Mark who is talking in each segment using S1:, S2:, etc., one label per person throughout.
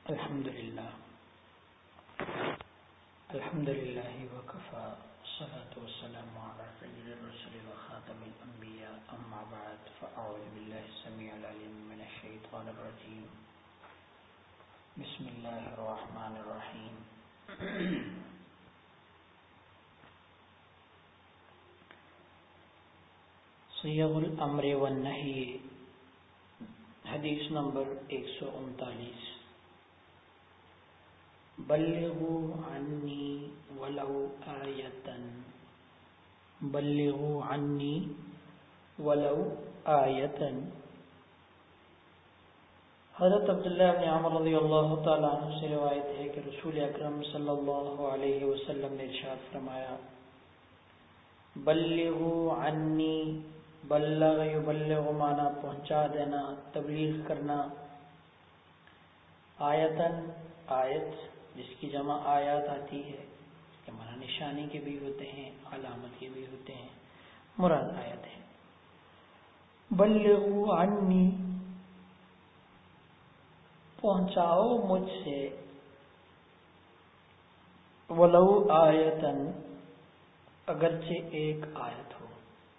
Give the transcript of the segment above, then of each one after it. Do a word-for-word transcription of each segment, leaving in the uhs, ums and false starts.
S1: الحمد للہ الحمد للہ وکفى والصلاة والسلام على سید الرسل وخاتم الانبیاء اما بعد فاعوذ باللہ السمیع العلیم من الشیطان الرجیم بسم اللہ الرحمن الرحیم صیغ الامر والنہی حدیث نمبر ایک سو انتالیس. بلغوا عنی ولو آیتن بلغوا عنی ولو آیتن. حضرت عبداللہ بن عمر رضی اللہ تعالیٰ عنہ سے روایت ہے کہ رسول اکرم صلی اللہ علیہ وسلم نے ارشاد فرمایا بلغوا عنی، بلغ یبلغ مانا پہنچا دینا، تبلیغ کرنا، آیتن آیت جس کی جمع آیات آتی ہے، اس کے معنی نشانی کے بھی ہوتے ہیں، علامت کے بھی ہوتے ہیں، مراد آیت ہے. بلغوا عنی، پہنچاؤ مجھ سے، ولو آیتن، اگرچہ ایک آیت ہو.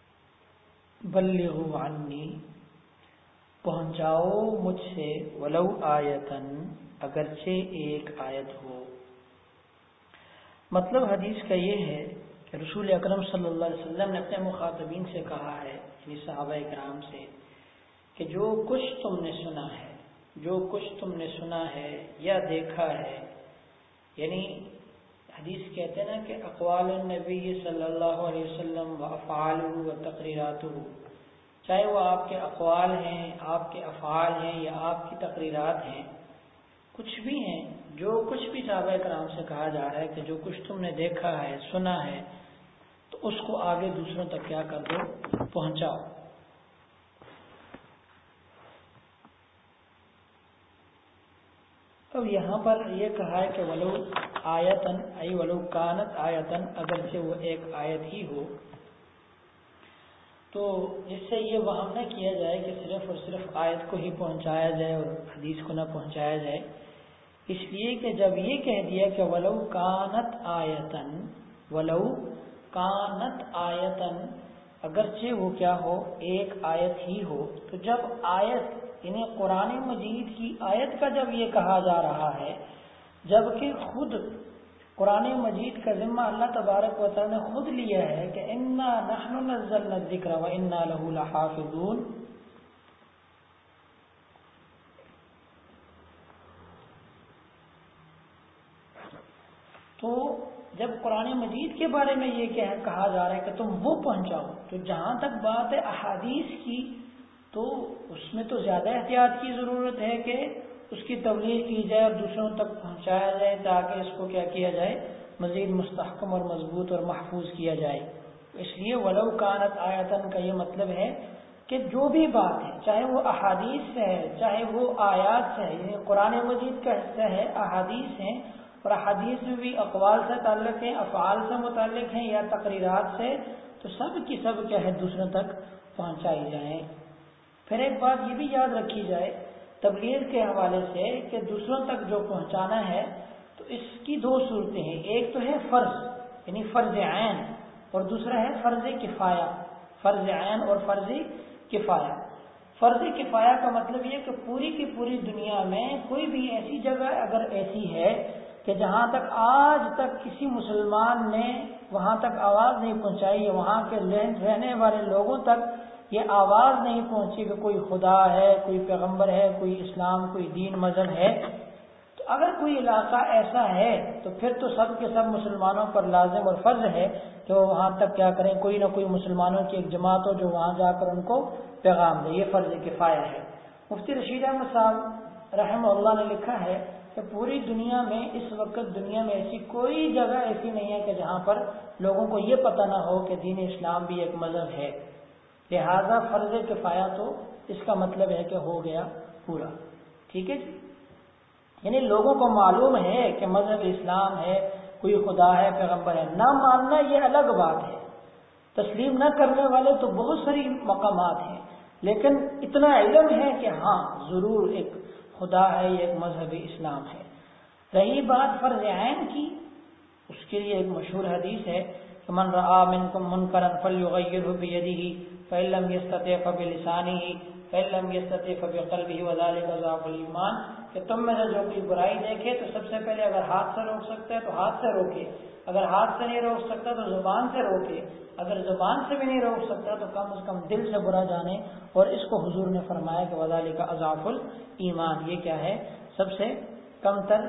S1: بلغوا عنی، پہنچاؤ مجھ سے، ولو آیتن، اگرچہ ایک آیت ہو. مطلب حدیث کا یہ ہے کہ رسول اکرم صلی اللہ علیہ وسلم نے اپنے مخاطبین سے کہا ہے، یعنی صحابہ کرام سے، کہ جو کچھ تم نے سنا ہے جو کچھ تم نے سنا ہے یا دیکھا ہے، یعنی حدیث کہتے ہیں نا کہ اقوال النبی صلی اللہ علیہ وسلم و افعالہ و تقریراتہ، چاہے وہ آپ کے اقوال ہیں، آپ کے افعال ہیں یا آپ کی تقریرات ہیں، کچھ بھی ہیں، جو کچھ بھی صحابہ کرام سے کہا جا رہا ہے کہ جو کچھ تم نے دیکھا ہے، سنا ہے، تو اس کو آگے دوسروں تک کیا کر دو، پہنچاؤ. اب یہاں پر یہ کہا ہے کہ ولو آیتن ای ولو کانت آیتن، اگرچہ وہ ایک آیت ہی ہو، تو جس سے یہ وہم نہ کیا جائے کہ صرف اور صرف آیت کو ہی پہنچایا جائے اور حدیث کو نہ پہنچایا جائے، اس لیے کہ جب یہ کہہ دیا کہ ولو کانت آیتن، ولو کانت آیتن، اگرچہ وہ کیا ہو، ایک آیت ہی ہو، تو جب آیت یعنی قرآن مجید کی آیت کا جب یہ کہا جا رہا ہے، جبکہ خود قرآن مجید کا ذمہ اللہ تبارک و تعالی نے خود لیا ہے کہ انا نحن نزلنا الذکر و انا لہ لحافظون، تو جب قرآن مجید کے بارے میں یہ کہا جا رہا ہے کہ تم وہ پہنچاؤ، تو جہاں تک بات ہے احادیث کی، تو اس میں تو زیادہ احتیاط کی ضرورت ہے کہ اس کی تبلیغ کی جائے اور دوسروں تک پہنچایا جائے تاکہ اس کو کیا کیا جائے، مزید مستحکم اور مضبوط اور محفوظ کیا جائے. اس لیے ولو کانت آیتن کا یہ مطلب ہے کہ جو بھی بات ہے، چاہے وہ احادیث سے ہے چاہے وہ آیات سے ہے، یعنی قرآن مجید کا حصہ ہے، احادیث ہیں، اور احادیث میں بھی اقوال سے تعلق ہیں، افعال سے متعلق ہیں یا تقریرات سے، تو سب کی سب کیا ہے، دوسروں تک پہنچائی جائیں. پھر ایک بات یہ بھی یاد رکھی جائے تبلیغ کے حوالے سے کہ دوسروں تک جو پہنچانا ہے تو اس کی دو صورتیں ہیں، ایک تو ہے فرض یعنی فرض عین، اور دوسرا ہے فرض کفایہ. فرض عین اور فرض کفایہ. فرض کفایہ کا مطلب یہ کہ پوری کی پوری دنیا میں کوئی بھی ایسی جگہ اگر ایسی ہے کہ جہاں تک آج تک کسی مسلمان نے وہاں تک آواز نہیں پہنچائی، وہاں کے رہنے والے لوگوں تک یہ آواز نہیں پہنچی کہ کوئی خدا ہے، کوئی پیغمبر ہے، کوئی اسلام، کوئی دین مذہب ہے، تو اگر کوئی علاقہ ایسا ہے تو پھر تو سب کے سب مسلمانوں پر لازم اور فرض ہے کہ وہ وہاں تک کیا کریں، کوئی نہ کوئی مسلمانوں کی ایک جماعت ہو جو وہاں جا کر ان کو پیغام دے. یہ فرض کفایہ ہے. مفتی رشید احمد صاحب رحمہ اللہ نے لکھا ہے کہ پوری دنیا میں اس وقت دنیا میں ایسی کوئی جگہ ایسی نہیں ہے کہ جہاں پر لوگوں کو یہ پتہ نہ ہو کہ دین اسلام بھی ایک مذہب ہے. لہذا فرض کفایہ تو اس کا مطلب ہے کہ ہو گیا پورا. ٹھیک ہے جی، یعنی لوگوں کو معلوم ہے کہ مذہب اسلام ہے، کوئی خدا ہے، پیغمبر ہے. نہ ماننا یہ الگ بات ہے، تسلیم نہ کرنے والے تو بہت ساری مقامات ہیں، لیکن اتنا علم ہے کہ ہاں ضرور ایک خدا ہے، یہ ایک مذہب اسلام ہے۔ رہی بات فرض عین کی، اس کے لیے ایک مشہور حدیث ہے کہ من رآ منکم منکرا فلیغیرہ بیدہ فإن لم یستطع فبلسانہ فإن لم یستطع فبقلبہ وذلک ضعف الایمان، کہ تم میں سے جو کوئی برائی دیکھے تو سب سے پہلے اگر ہاتھ سے روک سکتا ہے تو ہاتھ سے روکے، اگر ہاتھ سے نہیں روک سکتا تو زبان سے روکے، اگر زبان سے بھی نہیں روک سکتا تو کم از کم دل سے برا جانے۔ اور اس کو حضور نے فرمایا کہ وذالک اضعف الایمان، یہ کیا ہے؟ سب سے کم تر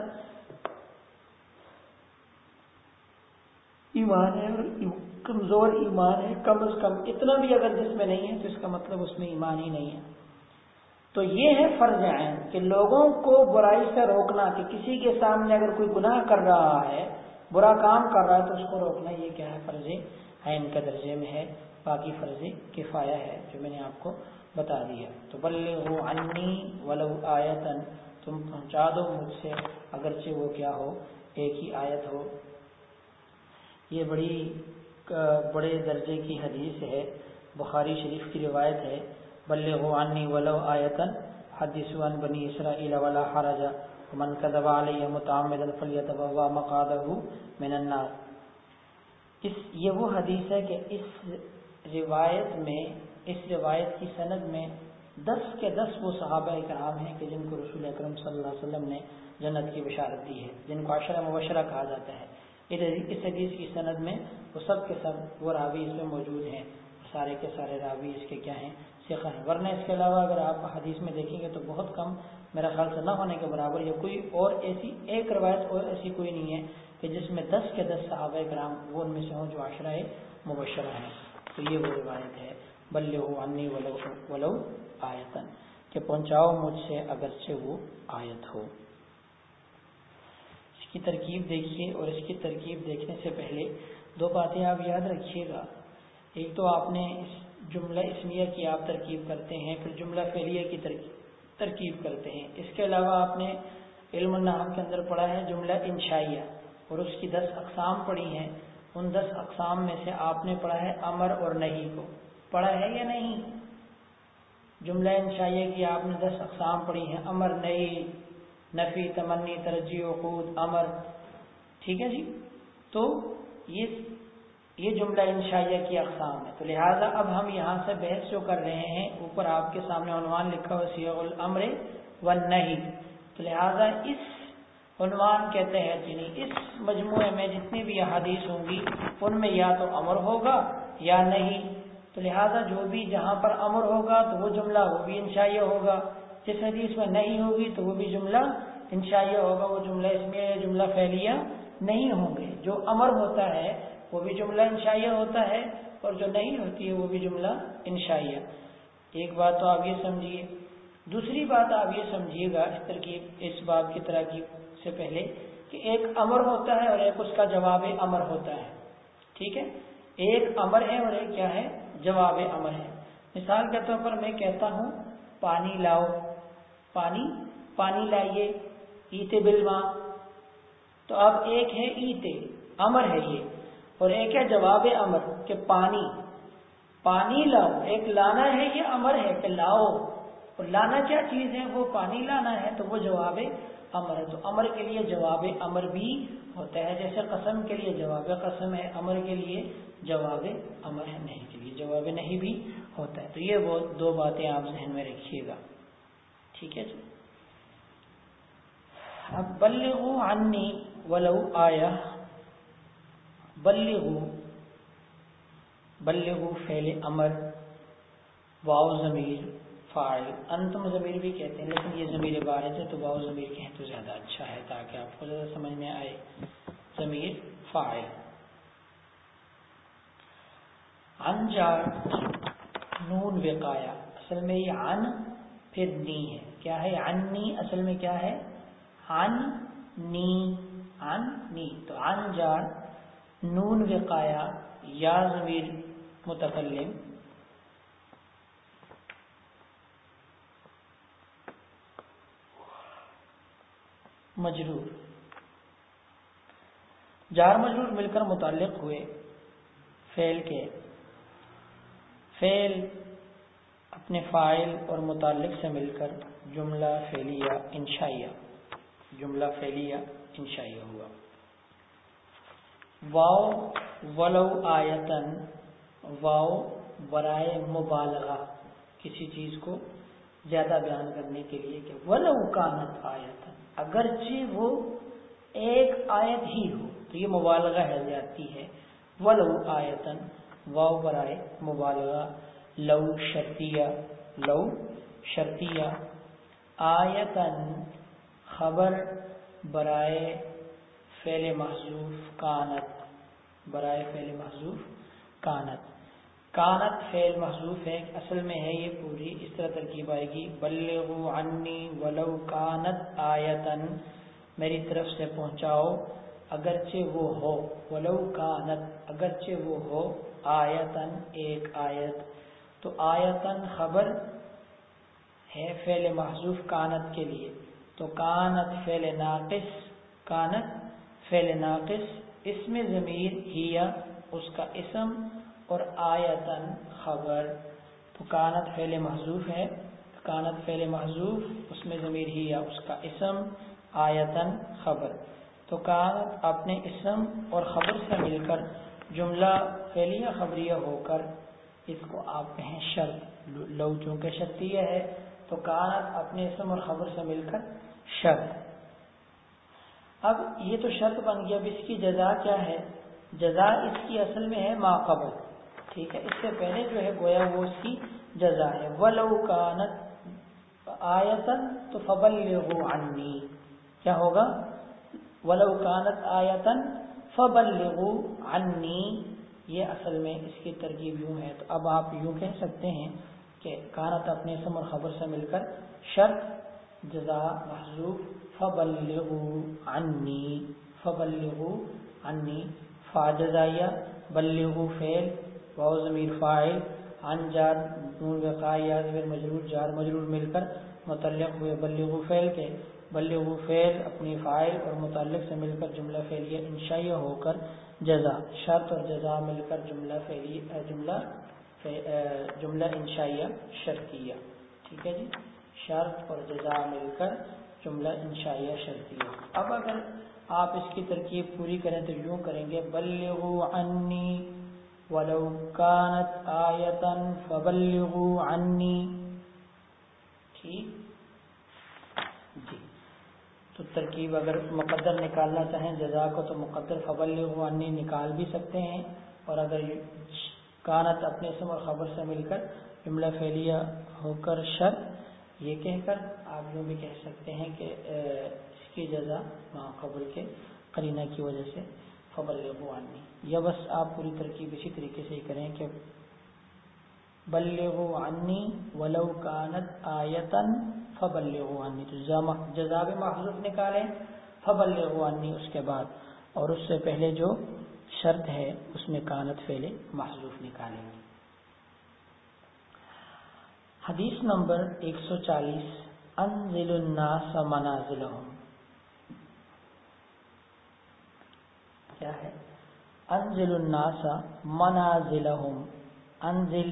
S1: ایمان ہے، اور کمزور ایمان ہے۔ کم از کم اتنا بھی اگر جس میں نہیں ہے تو اس کا مطلب اس میں ایمان ہی نہیں ہے۔ تو یہ ہے فرض عین کہ لوگوں کو برائی سے روکنا، کہ کسی کے سامنے اگر کوئی گناہ کر رہا ہے، برا کام کر رہا ہے تو اس کو روکنا، یہ کیا ہے؟ فرض عین کا درجے میں ہے۔ باقی فرض کفایہ ہے جو میں نے آپ کو بتا دیا۔ تو بلغوا عنی ولو آیۃ، تم پہنچا دو مجھ سے اگرچہ وہ کیا ہو؟ ایک ہی آیت ہو۔ یہ بڑی بڑے درجے کی حدیث ہے، بخاری شریف کی روایت ہے۔ بلغوا عنی ولو آیۃ حدثوا عن بنی اسرائیل ولا حرج ومن كذب علی متعمدا فلیتبوأ مقعدہ من النار۔ اس یہ وہ حدیث ہے کہ اس روایت میں اس روایت کی سند میں دس کے دس وہ صحابہ کرام ہیں کہ جن کو رسول اکرم صلی اللہ علیہ وسلم نے جنت کی بشارت دی ہے، جن کو عشرہ مبشرہ کہا جاتا ہے۔ اس حدیث کی سند میں وہ سب کے سب وہ راوی اس میں موجود ہیں، سارے کے سارے راوی اس کے کیا ہیں؟ ثقہ ہیں۔ ورنہ اس کے علاوہ اگر آپ حدیث میں دیکھیں گے تو بہت کم، میرا خیال سے نہ ہونے کے برابر، یا کوئی اور ایسی ایک روایت اور ایسی کوئی نہیں ہے کہ جس میں دس کے دس صحابہ کرام وہ ان میں سے ہوں جو عشرہ مبشرہ ہیں۔ تو یہ وہ روایت ہے بلغوا عنی ولو ولو آیۃ، کہ پہنچاؤ مجھ سے اگرچہ وہ آیت ہو۔ اس کی ترکیب دیکھیے، اور اس کی ترکیب دیکھنے سے پہلے دو باتیں آپ یاد رکھیے گا۔ ایک تو آپ نے اس جملہ اسمیہ کی آپ ترکیب کرتے ہیں، پھر جملہ فعلیہ کی ترکیب کرتے ہیں۔ اس کے علاوہ آپ نے علم النحو کے اندر پڑھا ہے جملہ انشائیہ، اور اس کی دس اقسام پڑھی ہیں۔ ان دس اقسام میں سے آپ نے پڑھا ہے امر اور نہیں کو، پڑھا ہے یا نہیں؟ جملہ انشائیہ کی آپ نے دس اقسام پڑھی ہیں، امر، نہیں، نفی، تمنی، ترجیح، عقود، امر، ٹھیک ہے جی۔ تو یہ یہ جملہ انشائیہ کی اقسام ہے۔ تو لہٰذا اب ہم یہاں سے بحث جو کر رہے ہیں، اوپر آپ کے سامنے عنوان لکھا ہوا صیغ الامر والنہی، تو لہٰذا اس عنوان کے تحت یعنی اس مجموعے میں جتنی بھی احادیث ہوں گی ان میں یا تو امر ہوگا یا نہیں، تو لہٰذا جو بھی جہاں پر امر ہوگا تو وہ جملہ وہ بھی انشائیہ ہوگا، جس حدیث میں نہیں ہوگی تو وہ بھی جملہ انشائیہ ہوگا، وہ جملہ اسمیہ یا جملہ فعلیہ نہیں ہوں گے۔ جو امر ہوتا ہے وہ بھی جملہ انشائیہ ہوتا ہے، اور جو نہیں ہوتی ہے وہ بھی جملہ انشائیہ۔ ایک بات تو آپ یہ سمجھیے۔ دوسری بات آپ یہ سمجھیے گا اس ترکیب اس باب کی ترکیب سے پہلے کہ ایک امر ہوتا ہے اور ایک اس کا جواب امر ہوتا ہے، ٹھیک ہے؟ ایک امر ہے اور ایک کیا ہے؟ جواب امر ہے۔ مثال کے طور پر میں کہتا ہوں پانی لاؤ، پانی پانی لائیے، ایتے بالماء، تو اب ایک ہے ایتے، امر ہے یہ، اور ایک ہے جواب امر کہ پانی پانی لاؤ۔ ایک لانا ہے، یہ امر ہے کہ لاؤ، اور لانا کیا چیز ہے؟ وہ پانی لانا ہے، تو وہ جواب امر ہے۔ تو امر کے لیے جواب امر بھی ہوتا ہے، جیسے قسم کے لیے جواب قسم ہے، امر کے لیے جواب امر ہے، نہیں کے لیے جواب نہیں بھی ہوتا ہے۔ تو یہ وہ دو باتیں آپ ذہن میں رکھیے گا، ٹھیک ہے جی۔ اب بلغوا عنی ولو آیہ، بلغوا بلغوا فعل امر، واو ضمیر فاعل، انتم ضمیر بھی کہتے ہیں لیکن یہ ضمیر بارز ہے تو واو ضمیر کہیں تو زیادہ اچھا ہے تاکہ آپ کو زیادہ سمجھ میں آئے۔ ضمیر فاعل، عن جار نون وقایا، اصل میں یہ عن پھر نی ہے، کیا ہے؟ عنی، اصل میں کیا ہے؟ عن نی، عن نی، تو عن جار نون وقایا یا ضمیر متکلم مجرور، جار مجرور مل کر متعلق ہوئے فعل کے، فعل اپنے فاعل اور متعلق سے مل کر جملہ فعلیہ انشائیہ، جملہ فعلیہ انشائیہ ہوا۔ واو ولو آیتن، واو برائے مبالغہ، کسی چیز کو زیادہ بیان کرنے کے لیے کہ ولو کانت آیتن، اگرچہ وہ ایک آیت ہی ہو، تو یہ مبالغہ ہے، زیادتی ہے۔ ولو آیتن، واو برائے مبالغہ۔ لو شرطیہ، لو شرطیہ۔ آیتن خبر برائے فعل محذوف کانت، برائے فعل محذوف کانت۔ کانت فعل محذوف ہے، اصل میں ہے یہ پوری اس طرح ترکیب آئے گی، بلغوا عنی ولو کانت آیتن، میری طرف سے پہنچاؤ اگرچہ وہ ہو، ولو کانت اگرچہ وہ ہو، آیتن ایک آیت۔ تو آیتن خبر ہے فعل محذوف کانت کے لیے، تو کانت فعل ناقص، کانت فعل ناقص، اس میں ضمیر ہیا اس کا اسم اور آیتن خبر۔ تو کانت فعل محذوف ہے، کانت فعل محذوف، اس میں ضمیر ہیا اس کا اسم، آیتن خبر۔ تو کانت اپنے اسم اور خبر سے مل کر جملہ فعلیہ خبریہ ہو کر، اس کو آپ کہیں شرط، لو چونکہ شرطیہ ہے تو کانت اپنے اسم اور خبر سے مل کر شرط۔ اب یہ تو شرط بن گیا، اب اس کی جزا کیا ہے؟ جزا اس کی اصل میں ہے ما قبل، ٹھیک ہے، اس سے پہلے جو ہے گویا وہ اس کی جزا ہے۔ ولو کانت آیتن تو فبلغوا عنی، کیا ہوگا؟ ولو کانت آیتن فبلغوا عنی، یہ اصل میں اس کی ترکیب یوں ہے۔ تو اب آپ یوں کہہ سکتے ہیں کہ کانت اپنے اسم اور خبر سے مل کر شرط، جزا محذوف، فبلغوا عنی، فبلغوا عنی، فا جزائیہ، بلغوا فعل، واو ضمیر فاعل، عن جار نون وقائیہ ضمیر مجرور، جار مجرور مل کر متعلق ہوئے بلغوا فعل کے، بلغوا فعل اپنی فاعل اور متعلق سے مل کر جملہ فعلیہ انشائیہ ہو کر جزا، شرط اور جزا مل کر جملہ فعلیہ جملہ جملہ انشائیہ شرطیہ، ٹھیک ہے جی، شرط اور جزا مل کر جملہ انشائیہ شرطیہ۔ اب اگر آپ اس کی ترکیب پوری کریں تو یوں کریں گے، بلغوا عنی ولو کانت آیتن فبلغوا عنی، ٹھیک جی۔ تو ترکیب اگر مقدر نکالنا چاہیں جزا کو تو مقدر فبلغوا عنی نکال بھی سکتے ہیں، اور اگر کانت اپنے اسم اور خبر سے مل کر جملہ فعلیہ ہو کر شرط، یہ کہہ کر آپ یوں بھی کہہ سکتے ہیں کہ اس کی جزا ما قبل کے قرینہ کی وجہ سے فبلغوا عنی، یا بس آپ پوری ترکیب اسی طریقے سے ہی کریں کہ بلغوا عنی ولو کانت آیتن فبلغوا عنی، تو جزا بھی محذوف نکالیں، فبلغوا عنی اس کے بعد، اور اس سے پہلے جو شرط ہے اس میں کانت فعل محذوف نکالیں گے۔ حدیث نمبر ایک سو چالیس، انزل الناس منازلہم، کیا ہے؟ انزل الناس منازلہم، انزل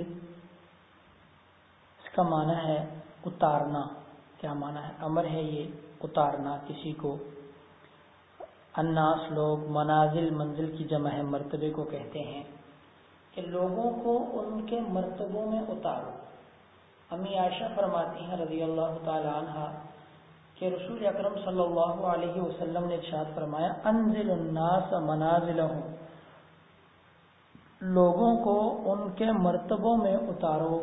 S1: اس کا معنی ہے اتارنا، کیا معنی ہے؟ امر ہے یہ اتارنا کسی کو، الناس لوگ، منازل منزل کی جمع ہے، مرتبے کو کہتے ہیں، کہ لوگوں کو ان کے مرتبوں میں اتارو۔ امی عائشہ فرماتی ہیں رضی اللہ تعالی عنہا کہ رسول اکرم صلی اللہ علیہ وسلم نے ارشاد فرمایا، انزل الناس منازلہم، لوگوں کو ان کے مرتبوں میں اتارو۔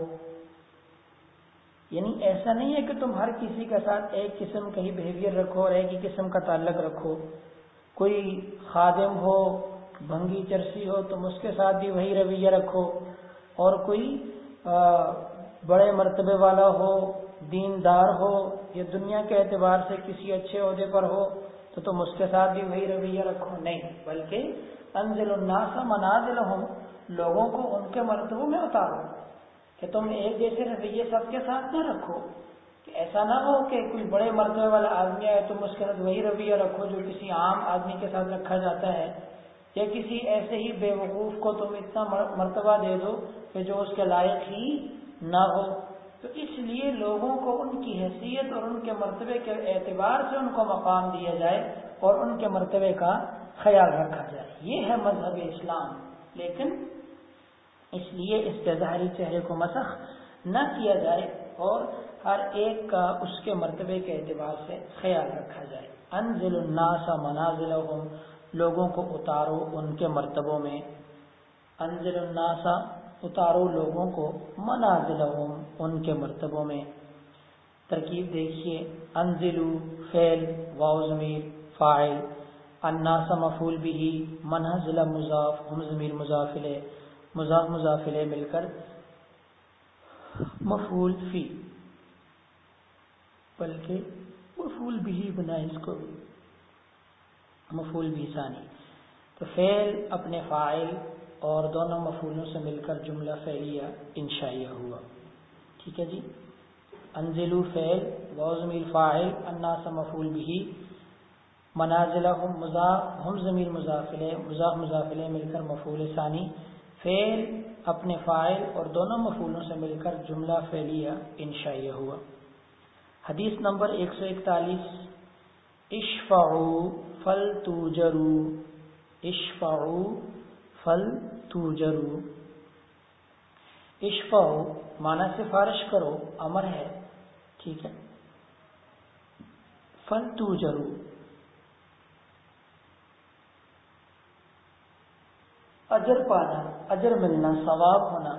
S1: یعنی ایسا نہیں ہے کہ تم ہر کسی کے ساتھ ایک قسم کا ہی بیہیویئر رکھو اور ایک ہی قسم کا تعلق رکھو، کوئی خادم ہو، بھنگی چرسی ہو، تم اس کے ساتھ بھی وہی رویہ رکھو، اور کوئی بڑے مرتبے والا ہو، دیندار ہو، یا دنیا کے اعتبار سے کسی اچھے عہدے پر ہو تو تم اس کے ساتھ بھی وہی رویہ رکھو، نہیں، بلکہ انزل الناس منازلہم، لوگوں کو ان کے مرتبوں میں اتارو، کہ تم ایک جیسے رویے سب کے ساتھ نہ رکھو، کہ ایسا نہ ہو کہ کوئی بڑے مرتبے والا آدمی آئے تم اس کے ساتھ وہی رویہ رکھو جو کسی عام آدمی کے ساتھ رکھا جاتا ہے، یا کسی ایسے ہی بے وقوف کو تم اتنا مرتبہ دے دو کہ جو اس کے لائق ہی نہ ہو، تو اس لیے لوگوں کو ان کی حیثیت اور ان کے مرتبے کے اعتبار سے ان کو مقام دیا جائے اور ان کے مرتبے کا خیال رکھا جائے. یہ ہے مذہب اسلام. لیکن اس لیے اس پہ ظاہری چہرے کو مسخ نہ کیا جائے اور ہر ایک کا اس کے مرتبے کے اعتبار سے خیال رکھا جائے. انزل الناس منازلہم، لوگوں کو اتارو ان کے مرتبوں میں. انزل الناس، اتارو لوگوں کو، منازلہم، ان کے مرتبوں میں. ترکیب دیکھیے، انزلو فعل، واو ضمیر فاعل، الناس مفعول به، منازل مضاف، ہم ضمیر مضاف الیہ، مضاف مضاف الیہ مل کر مفعول فی، بلکہ مفعول به بنائیں اس کو مفعول به ثانی. تو فعل اپنے فاعل اور دونوں مفعولوں سے مل کر جملہ فعلیہ انشائیہ ہوا. ٹھیک ہے جی. انزلوا فعل، واو ضمیر فاعل، الناس مفعول به، منازلہم مضاف، ہم ضمیر مضاف الیہ، مضاف مضاف الیہ مل کر مفعول ثانی. فعل اپنے فاعل اور دونوں مفعولوں سے مل کر جملہ فعلیہ انشائیہ ہوا. حدیث نمبر ایک سو اکتالیس، اشفعوا فلتوجروا، اشفعوا فلتوجروا. اشفعوا معنی سفارش کرو، امر ہے. ٹھیک ہے. فلتوجروا اجر پانا، اجر ملنا، ثواب ہونا.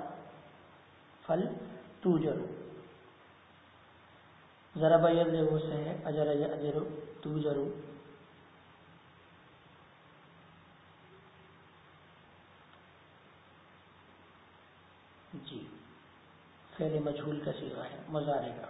S1: فلتوجروا ضرب یضرب سے ہے، اجر اجر توجروا. جی فعل مجہول کا صیغہ ہے، مضارع کا.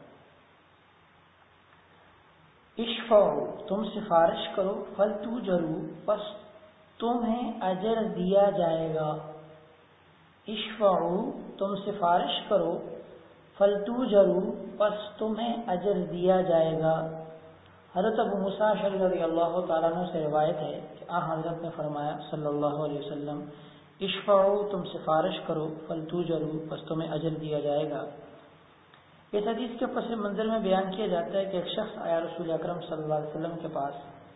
S1: اشفعوا تم سفارش کرو، فلتوجروا پس تمہیں اجر دیا جائے گا. اشفعوا تم سفارش کرو، فلتوجروا پس تمہیں اجر دیا جائے گا. حضرت ابو موسیٰ اشعری رضی اللہ تعالیٰ عنہ سے روایت ہے کہ آن حضرت نے فرمایا صلی اللہ علیہ وسلم، اشفعوا تم سفارش کرو، فلتوجروا پس تمہیں اجر دیا جائے گا. اس حدیث کے پس منظر میں بیان کیا جاتا ہے کہ ایک شخص آیا رسول اکرم صلی اللہ علیہ وسلم کے پاس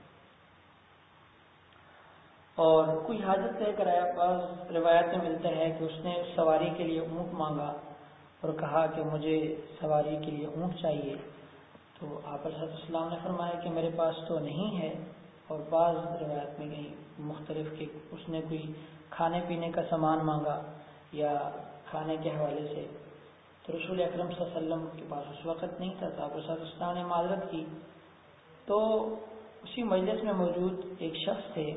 S1: اور کوئی حاجت لے کر آیا. بعض روایت میں ملتا ہے کہ اس نے سواری کے لیے اونٹ مانگا اور کہا کہ مجھے سواری کے لیے اونٹ چاہیے. تو آپ علیہ السلام نے فرمایا کہ میرے پاس تو نہیں ہے. اور بعض روایت میں کہیں مختلف کہ اس نے کوئی کھانے پینے کا سامان مانگا یا کھانے کے حوالے سے. تو رسول اکرم صلی اللہ علیہ وسلم کے پاس اس وقت نہیں تھا. تو آپ علیہ السلام نے معذرت کی. تو اسی مجلس میں موجود ایک شخص تھے،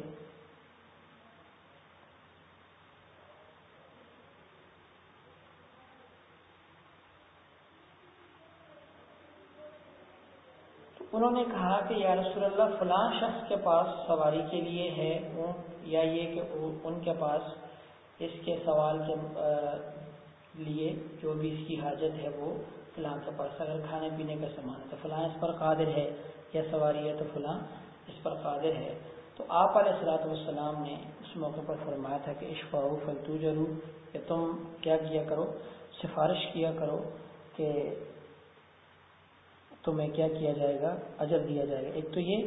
S1: انہوں نے کہا کہ یا رسول اللہ فلاں شخص کے پاس سواری کے لیے ہے اونٹ، یا یہ کہ ان کے پاس اس کے سوال کے لیے جو بھی اس کی حاجت ہے وہ فلاں کے پاس، اگر کھانے پینے کا سامان ہے تو فلاں اس پر قادر ہے، یا سواری ہے تو فلاں اس پر قادر ہے. تو آپ علیہ الصلوۃ والسلام نے اس موقع پر فرمایا تھا کہ اشفعوا فلتوجروا، کہ تم کیا کیا کرو، سفارش کیا کرو کہ تمہیں کیا کیا جائے گا، اجر دیا جائے گا. ایک تو یہ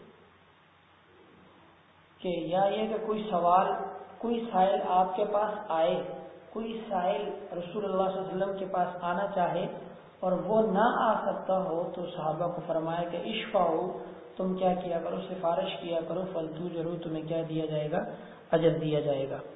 S1: کہ یا یہ کہ کوئی سوال، کوئی سائل آپ کے پاس آئے، کوئی سائل رسول اللہ صلی اللہ علیہ وسلم کے پاس آنا چاہے اور وہ نہ آ سکتا ہو تو صحابہ کو فرمایا کہ اشفعوا تم کیا کیا کرو، سفارش کیا کرو، فلتوجروا تمہیں کیا دیا جائے گا، اجر دیا جائے گا.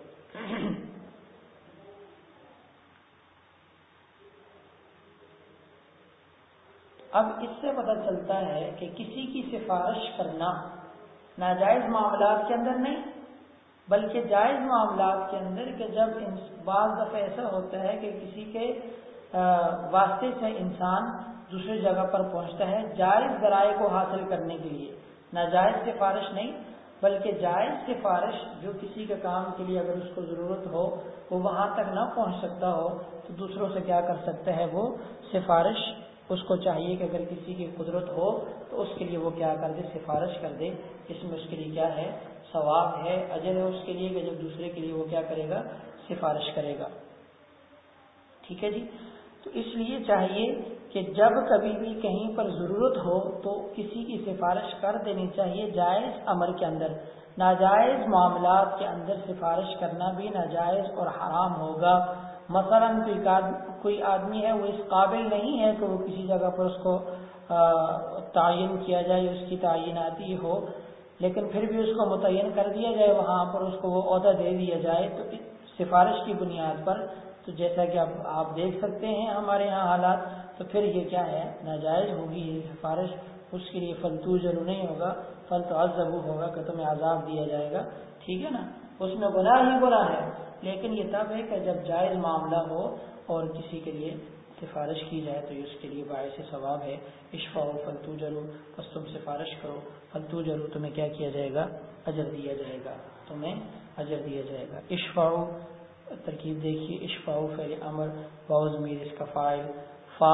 S1: اب اس سے پتہ چلتا ہے کہ کسی کی سفارش کرنا ناجائز معاملات کے اندر نہیں، بلکہ جائز معاملات کے اندر، کہ جب بعض دفعہ ایسا ہوتا ہے کہ کسی کے واسطے سے انسان دوسری جگہ پر پہنچتا ہے جائز ذرائع کو حاصل کرنے کے لیے. ناجائز سفارش نہیں بلکہ جائز سفارش، جو کسی کے کام کے لیے اگر اس کو ضرورت ہو وہ وہاں تک نہ پہنچ سکتا ہو تو دوسروں سے کیا کر سکتا ہے، وہ سفارش. اس کو چاہیے کہ اگر کسی کی قدرت ہو تو اس کے لیے وہ کیا کر دے، سفارش کر دے. اس میں اس کے لیے کیا ہے، ثواب ہے، اجر ہے اس کے لیے کہ جب دوسرے کے لیے وہ کیا کرے گا، سفارش کرے گا. ٹھیک ہے جی. تو تو اس لیے چاہیے کہ جب کبھی بھی کہیں پر ضرورت ہو تو کسی کی سفارش کر دینی چاہیے جائز امر کے اندر. ناجائز معاملات کے اندر سفارش کرنا بھی ناجائز اور حرام ہوگا. مثلا کوئی آدمی ہے وہ اس قابل نہیں ہے کہ وہ کسی جگہ پر اس کو تعین کیا جائے، اس کی تعیناتی ہو، لیکن پھر بھی اس کو متعین کر دیا جائے، وہاں پر اس کو وہ عہدہ دے دیا جائے تو سفارش کی بنیاد پر. تو جیسا کہ آپ آپ دیکھ سکتے ہیں ہمارے یہاں حالات، تو پھر یہ کیا ہے، ناجائز ہوگی یہ سفارش. اس کے لیے فلتو ضرور نہیں ہوگا، فلتعذب ہوگا کہ تمہیں عذاب دیا جائے گا. ٹھیک ہے نا، اس میں گناہ ہی گناہ ہے. لیکن یہ تب ہے کہ جب جائز معاملہ ہو اور کسی کے لیے سفارش کی جائے تو اس کے لیے باعث ثواب ہے. اشفاء فلتو ضرور، بس تم سفارش کرو، فلتو ضرور، تمہیں کیا کیا جائے گا، اجر دیا جائے گا، تمہیں اجر دیا جائے گا. اشفاء ترکیب دیکھیے، اشفاء فعل امر، واو ضمیر اس کا فاعل، فا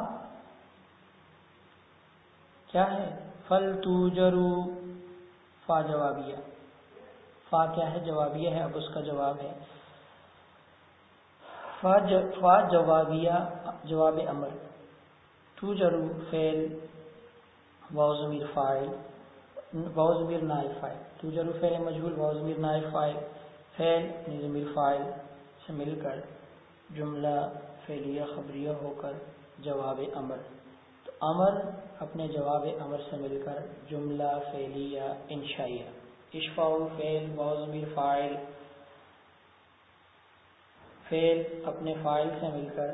S1: کیا ہے، فلتوجرو، فا جوابیہ، فا کیا ہے، جوابیہ ہے. اب اس کا جواب ہے فا, فا جوابیہ، جواب امر. توجرو فعل، واو ضمیر فاعل، واو ضمیر نائب فاعل. توجرو فعل مجہول، واو ضمیر نائب فاعل، فعل ضمیر فاعل سے مل کر جملہ فعلیہ خبریہ ہو کر جواب امر. تو امر اپنے جواب امر سے مل کر جملہ فعلیہ انشائیہ. اشفاء فعل، واو ضمیر فاعل، فعل اپنے فاعل سے مل کر،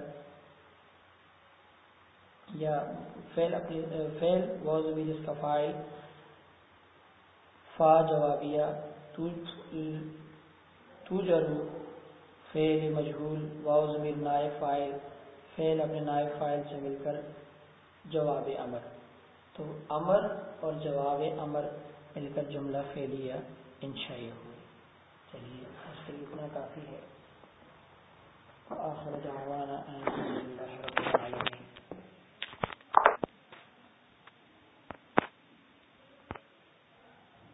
S1: یا فعل اپنے فعل واو ضمیر اس کا فاعل، فا جوابیہ، توجرو فعل مجہول، واو ضمیر نائب فاعل، فعل اپنے نائب فاعل سے مل کر جواب امر. تو امر اور جواب امر مل کر جملہ فعلیہ انشائیہ ہوئی. چلیے آج کے لیے اتنا کافی ہے. آخر دعوانا